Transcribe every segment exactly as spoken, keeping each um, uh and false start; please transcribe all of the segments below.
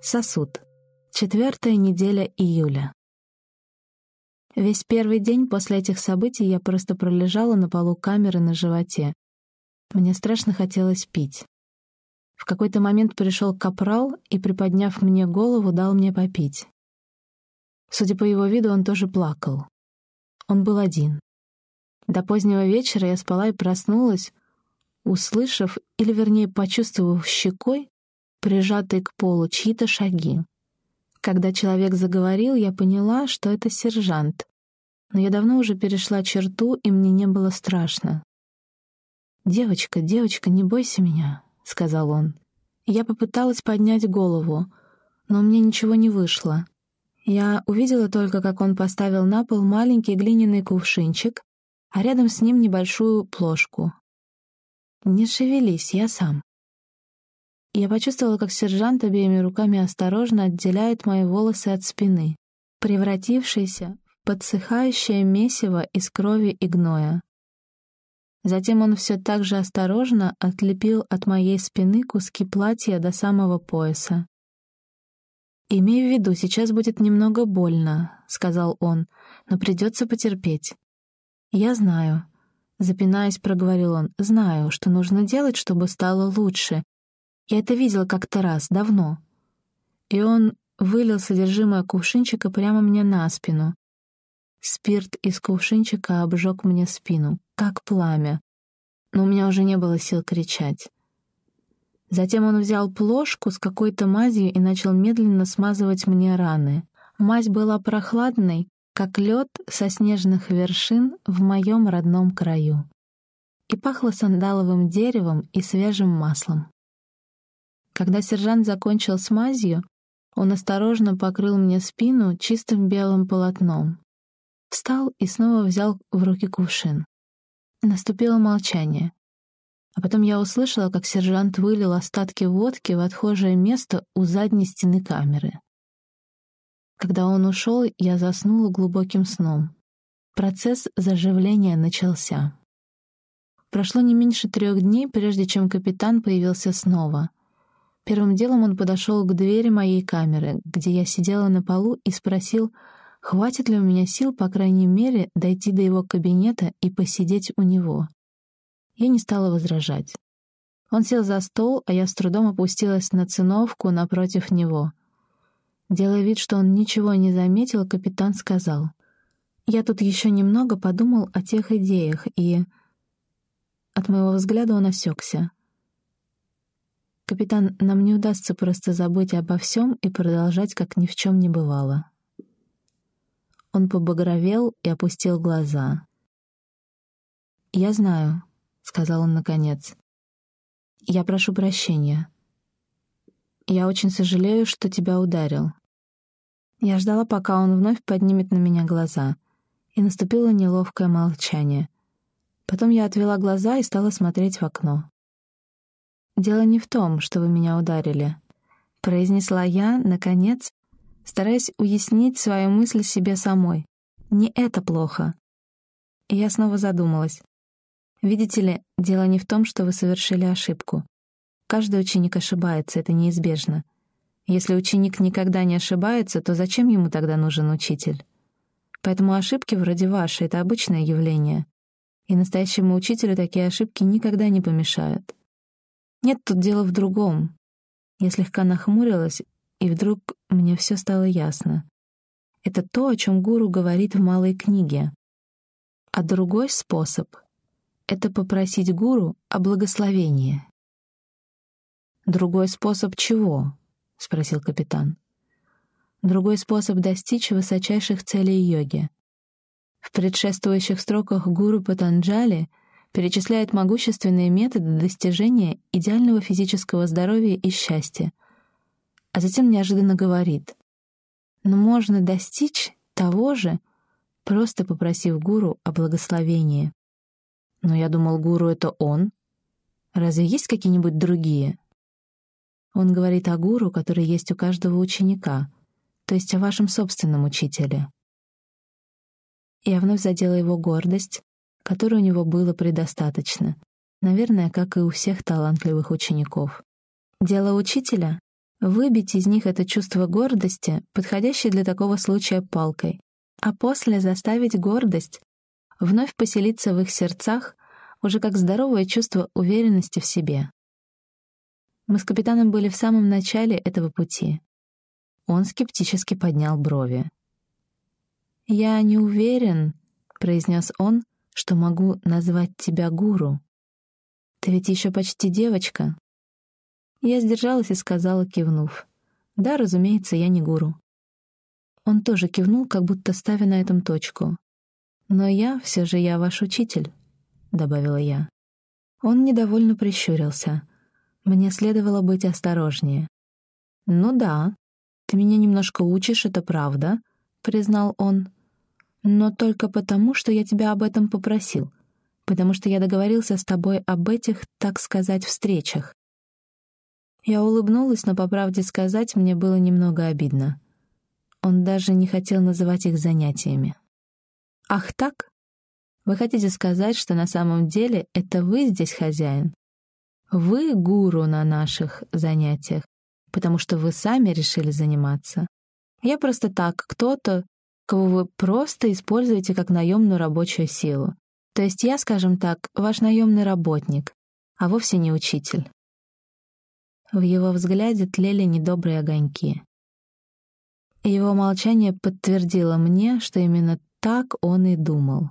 Сосуд. Четвертая неделя июля. Весь первый день после этих событий я просто пролежала на полу камеры на животе. Мне страшно хотелось пить. В какой-то момент пришел капрал и, приподняв мне голову, дал мне попить. Судя по его виду, он тоже плакал. Он был один. До позднего вечера я спала и проснулась, услышав, или вернее почувствовав щекой, прижатые к полу чьи-то шаги. Когда человек заговорил, я поняла, что это сержант, но я давно уже перешла черту, и мне не было страшно. «Девочка, девочка, не бойся меня», — сказал он. Я попыталась поднять голову, но мне ничего не вышло. Я увидела только, как он поставил на пол маленький глиняный кувшинчик, а рядом с ним небольшую плошку. «Не шевелись, я сам». Я почувствовала, как сержант обеими руками осторожно отделяет мои волосы от спины, превратившиеся в подсыхающее месиво из крови и гноя. Затем он все так же осторожно отлепил от моей спины куски платья до самого пояса. «Имей в виду, сейчас будет немного больно», — сказал он, — «но придется потерпеть». «Я знаю», — запинаясь, проговорил он, — «знаю, что нужно делать, чтобы стало лучше. Я это видела как-то раз, давно». И он вылил содержимое кувшинчика прямо мне на спину. Спирт из кувшинчика обжег мне спину, как пламя, но у меня уже не было сил кричать. Затем он взял плошку с какой-то мазью и начал медленно смазывать мне раны. Мазь была прохладной, как лед со снежных вершин в моем родном краю, и пахло сандаловым деревом и свежим маслом. Когда сержант закончил с мазью, он осторожно покрыл мне спину чистым белым полотном, встал и снова взял в руки кувшин. Наступило молчание. А потом я услышала, как сержант вылил остатки водки в отхожее место у задней стены камеры. Когда он ушел, я заснула глубоким сном. Процесс заживления начался. Прошло не меньше трех дней, прежде чем капитан появился снова. Первым делом он подошел к двери моей камеры, где я сидела на полу, и спросил, хватит ли у меня сил, по крайней мере, дойти до его кабинета и посидеть у него. Я не стала возражать. Он сел за стол, а я с трудом опустилась на циновку напротив него. Делая вид, что он ничего не заметил, капитан сказал, «Я тут еще немного подумал о тех идеях, и...» От моего взгляда он осекся. «Капитан, нам не удастся просто забыть обо всем и продолжать, как ни в чем не бывало». Он побагровел и опустил глаза. «Я знаю», — сказал он наконец. «Я прошу прощения. Я очень сожалею, что тебя ударил». Я ждала, пока он вновь поднимет на меня глаза, и наступило неловкое молчание. Потом я отвела глаза и стала смотреть в окно. «Дело не в том, что вы меня ударили», — произнесла я, наконец, стараясь уяснить свою мысль себе самой. «Не это плохо». И я снова задумалась. «Видите ли, дело не в том, что вы совершили ошибку. Каждый ученик ошибается, это неизбежно. Если ученик никогда не ошибается, то зачем ему тогда нужен учитель? Поэтому ошибки вроде вашей — это обычное явление. И настоящему учителю такие ошибки никогда не помешают. Нет, тут дело в другом». Я слегка нахмурилась, и вдруг мне все стало ясно. Это то, о чем гуру говорит в малой книге. А другой способ — это попросить гуру о благословении. «Другой способ чего?» — спросил капитан. «Другой способ достичь высочайших целей йоги. В предшествующих строках гуру Патанджали перечисляет могущественные методы достижения идеального физического здоровья и счастья, а затем неожиданно говорит, но можно достичь того же, просто попросив гуру о благословении. Но я думал, гуру — это он. Разве есть какие-нибудь другие? Он говорит о гуру, который есть у каждого ученика, то есть о вашем собственном учителе. Я вновь задела его гордость, которой у него было предостаточно, наверное, как и у всех талантливых учеников. Дело учителя выбить из них это чувство гордости, подходящее для такого случая палкой, а после заставить гордость вновь поселиться в их сердцах уже как здоровое чувство уверенности в себе. Мы с капитаном были в самом начале этого пути. Он скептически поднял брови. «Я не уверен», — произнес он, — «что могу назвать тебя гуру. Ты ведь еще почти девочка». Я сдержалась и сказала, кивнув: «Да, разумеется, я не гуру». Он тоже кивнул, как будто ставя на этом точку. «Но я, все же я ваш учитель», — добавила я. Он недовольно прищурился. Мне следовало быть осторожнее. «Ну да, ты меня немножко учишь, это правда», — признал он. «Но только потому, что я тебя об этом попросил, потому что я договорился с тобой об этих, так сказать, встречах». Я улыбнулась, но, по правде сказать, мне было немного обидно. Он даже не хотел называть их занятиями. «Ах так? Вы хотите сказать, что на самом деле это вы здесь хозяин? Вы гуру на наших занятиях, потому что вы сами решили заниматься. Я просто так, кто-то, кого вы просто используете как наемную рабочую силу. То есть я, скажем так, ваш наемный работник, а вовсе не учитель». В его взгляде тлели недобрые огоньки. И его молчание подтвердило мне, что именно так он и думал.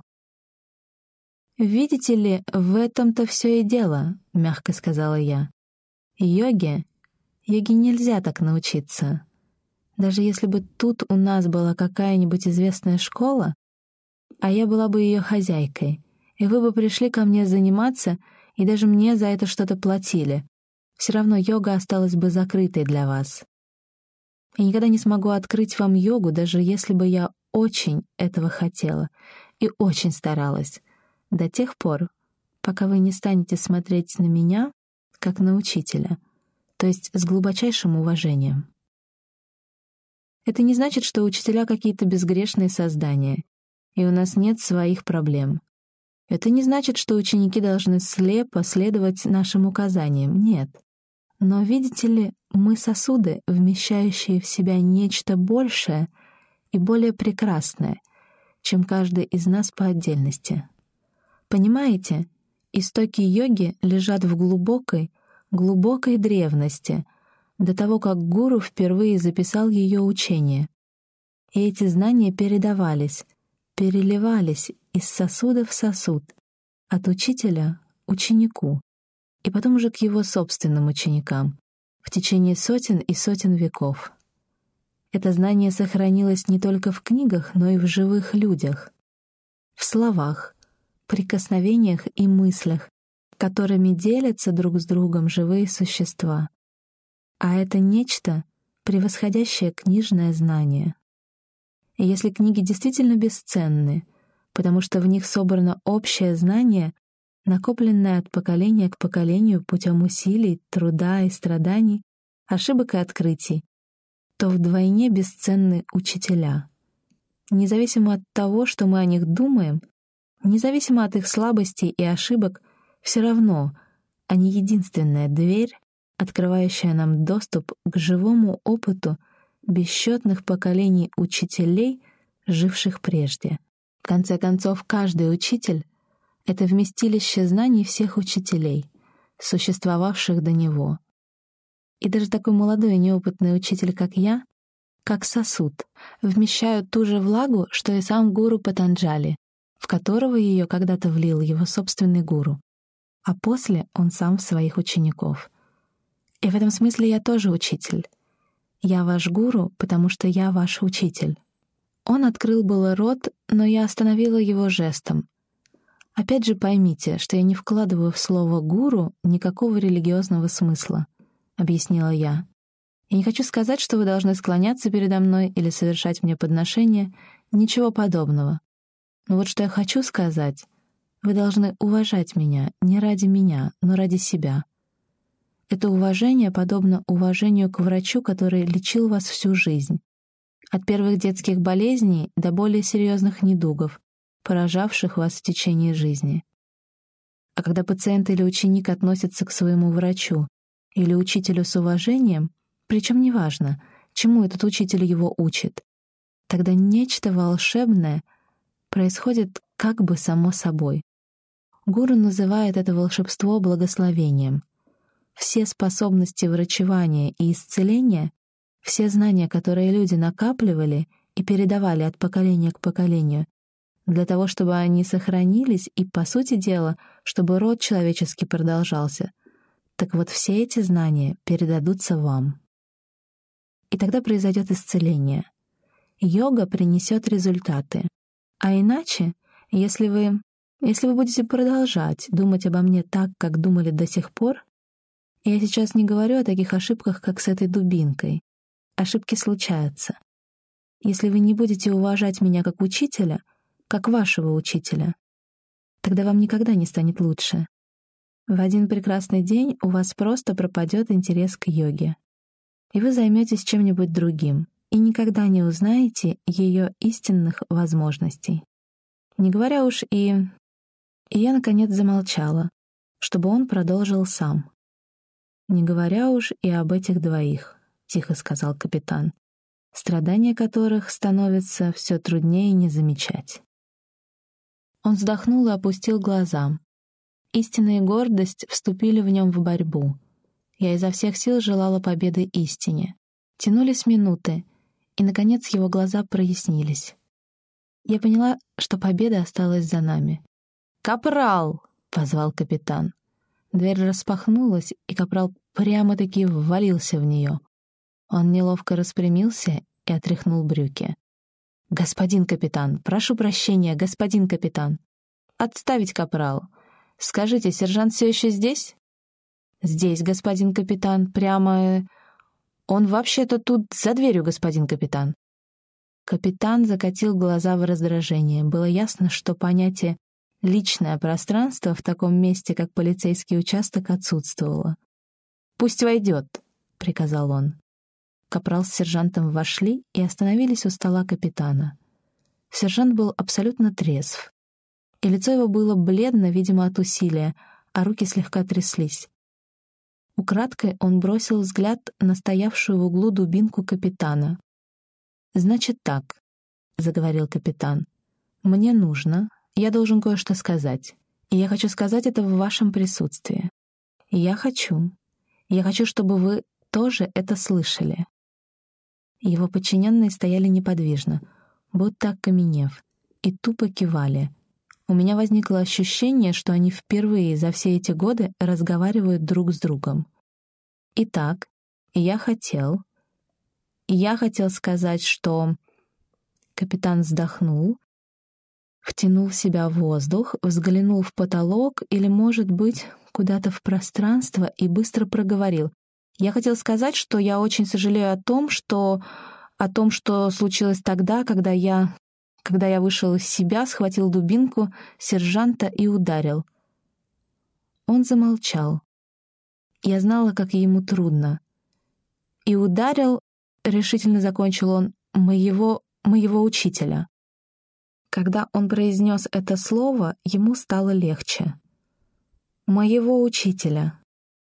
«Видите ли, в этом-то все и дело», — мягко сказала я. «Йоге, йоге нельзя так научиться. Даже если бы тут у нас была какая-нибудь известная школа, а я была бы ее хозяйкой, и вы бы пришли ко мне заниматься, и даже мне за это что-то платили, все равно йога осталась бы закрытой для вас. Я никогда не смогу открыть вам йогу, даже если бы я очень этого хотела и очень старалась, до тех пор, пока вы не станете смотреть на меня как на учителя, то есть с глубочайшим уважением. Это не значит, что учителя какие-то безгрешные создания, и у нас нет своих проблем. Это не значит, что ученики должны слепо следовать нашим указаниям. Нет. Но, видите ли, мы сосуды, вмещающие в себя нечто большее и более прекрасное, чем каждый из нас по отдельности. Понимаете, истоки йоги лежат в глубокой, глубокой древности, до того, как гуру впервые записал ее учение. И эти знания передавались, переливались из сосуда в сосуд, от учителя — ученику, и потом уже к его собственным ученикам, в течение сотен и сотен веков. Это знание сохранилось не только в книгах, но и в живых людях, в словах, прикосновениях и мыслях, которыми делятся друг с другом живые существа. А это нечто, превосходящее книжное знание. И если книги действительно бесценны, потому что в них собрано общее знание, накопленное от поколения к поколению путем усилий, труда и страданий, ошибок и открытий, то вдвойне бесценны учителя. Независимо от того, что мы о них думаем, независимо от их слабостей и ошибок, все равно они единственная дверь, открывающая нам доступ к живому опыту бесчетных поколений учителей, живших прежде. В конце концов, каждый учитель — это вместилище знаний всех учителей, существовавших до него. И даже такой молодой и неопытный учитель, как я, как сосуд, вмещают ту же влагу, что и сам гуру Патанджали, в которого ее когда-то влил его собственный гуру, а после он сам в своих учеников. И в этом смысле я тоже учитель. Я ваш гуру, потому что я ваш учитель. Он открыл было рот, но я остановила его жестом. Опять же поймите, что я не вкладываю в слово «гуру» никакого религиозного смысла, — объяснила я. Я не хочу сказать, что вы должны склоняться передо мной или совершать мне подношения, ничего подобного. Но вот что я хочу сказать — вы должны уважать меня не ради меня, но ради себя. Это уважение подобно уважению к врачу, который лечил вас всю жизнь. От первых детских болезней до более серьезных недугов, поражавших вас в течение жизни. А когда пациент или ученик относятся к своему врачу или учителю с уважением, Причем неважно, чему этот учитель его учит. Тогда нечто волшебное происходит как бы само собой. Гуру называет это волшебство благословением. Все способности врачевания и исцеления, все знания, которые люди накапливали и передавали от поколения к поколению, для того, чтобы они сохранились и, по сути дела, чтобы род человеческий продолжался, так вот все эти знания передадутся вам. И тогда произойдет исцеление. Йога принесет результаты. А иначе, если вы, если вы будете продолжать думать обо мне так, как думали до сих пор, я сейчас не говорю о таких ошибках, как с этой дубинкой. Ошибки случаются. Если вы не будете уважать меня как учителя, как вашего учителя, тогда вам никогда не станет лучше. В один прекрасный день у вас просто пропадет интерес к йоге, и вы займетесь чем-нибудь другим, и никогда не узнаете ее истинных возможностей. Не говоря уж и... И я, наконец, замолчала, чтобы он продолжил сам. «Не говоря уж и об этих двоих», — тихо сказал капитан, страдания которых становится все труднее не замечать. Он вздохнул и опустил глаза. Истина и гордость вступили в нем в борьбу. Я изо всех сил желала победы истине. Тянулись минуты, и, наконец, его глаза прояснились. Я поняла, что победа осталась за нами. «Капрал!» — позвал капитан. Дверь распахнулась, и капрал прямо-таки ввалился в нее. Он неловко распрямился и отряхнул брюки. «Господин капитан, прошу прощения, господин капитан!» «Отставить, капрал! Скажите, сержант все еще здесь?» «Здесь, господин капитан, прямо... Он вообще-то тут за дверью, господин капитан». Капитан закатил глаза в раздражение. Было ясно, что понятие «личное пространство» в таком месте, как полицейский участок, отсутствовало. «Пусть войдет», — приказал он. Капрал с сержантом вошли и остановились у стола капитана. Сержант был абсолютно трезв, и лицо его было бледно, видимо, от усилия, а руки слегка тряслись. Украдкой он бросил взгляд на стоявшую в углу дубинку капитана. «Значит так», — заговорил капитан, — «мне нужно, я должен кое-что сказать, и я хочу сказать это в вашем присутствии. И я хочу, я хочу, чтобы вы тоже это слышали». Его подчиненные стояли неподвижно, будто окаменев, и тупо кивали. У меня возникло ощущение, что они впервые за все эти годы разговаривают друг с другом. Итак, я хотел... Я хотел сказать, что... Капитан вздохнул, втянул в себя воздух, взглянул в потолок или, может быть, куда-то в пространство и быстро проговорил. Я хотел сказать, что я очень сожалею о том, что... о том, что случилось тогда, когда я... когда я вышел из себя, схватил дубинку сержанта и ударил. Он замолчал. Я знала, как ему трудно. И ударил, решительно закончил он, моего, моего учителя. Когда он произнес это слово, ему стало легче. Моего учителя.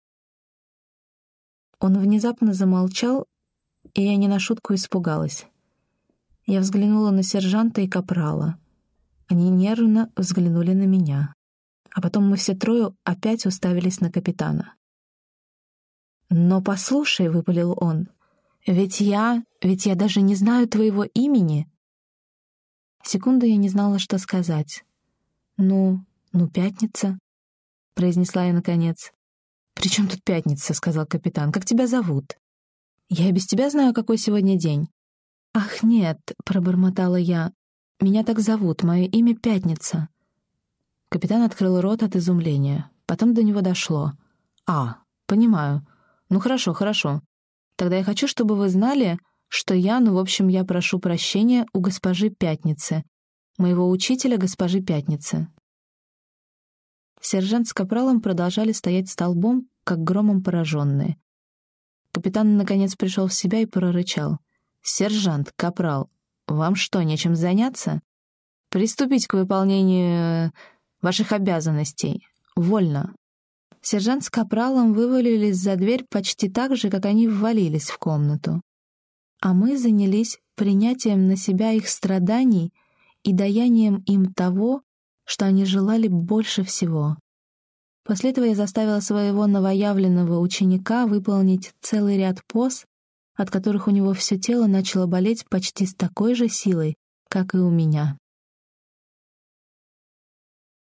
Он внезапно замолчал, и я не на шутку испугалась. Я взглянула на сержанта и капрала. Они нервно взглянули на меня. А потом мы все трое опять уставились на капитана. «Но послушай», — выпалил он, — «ведь я... ведь я даже не знаю твоего имени». Секунду я не знала, что сказать. «Ну, ну, пятница», — произнесла я наконец. «При чем тут пятница?» — сказал капитан. «Как тебя зовут?» «Я и без тебя знаю, какой сегодня день». «Ах, нет», — пробормотала я. «Меня так зовут, мое имя Пятница». Капитан открыл рот от изумления. Потом до него дошло. «А, понимаю. Ну хорошо, хорошо. Тогда я хочу, чтобы вы знали, что я, ну, в общем, я прошу прощения у госпожи Пятницы, моего учителя госпожи Пятницы». Сержант с капралом продолжали стоять столбом, как громом пораженные. Капитан, наконец, пришел в себя и прорычал. «Сержант, капрал, вам что, нечем заняться? Приступить к выполнению ваших обязанностей. Вольно». Сержант с капралом вывалились за дверь почти так же, как они ввалились в комнату. А мы занялись принятием на себя их страданий и даянием им того, что они желали больше всего. После этого я заставила своего новоявленного ученика выполнить целый ряд поз, от которых у него все тело начало болеть почти с такой же силой, как и у меня.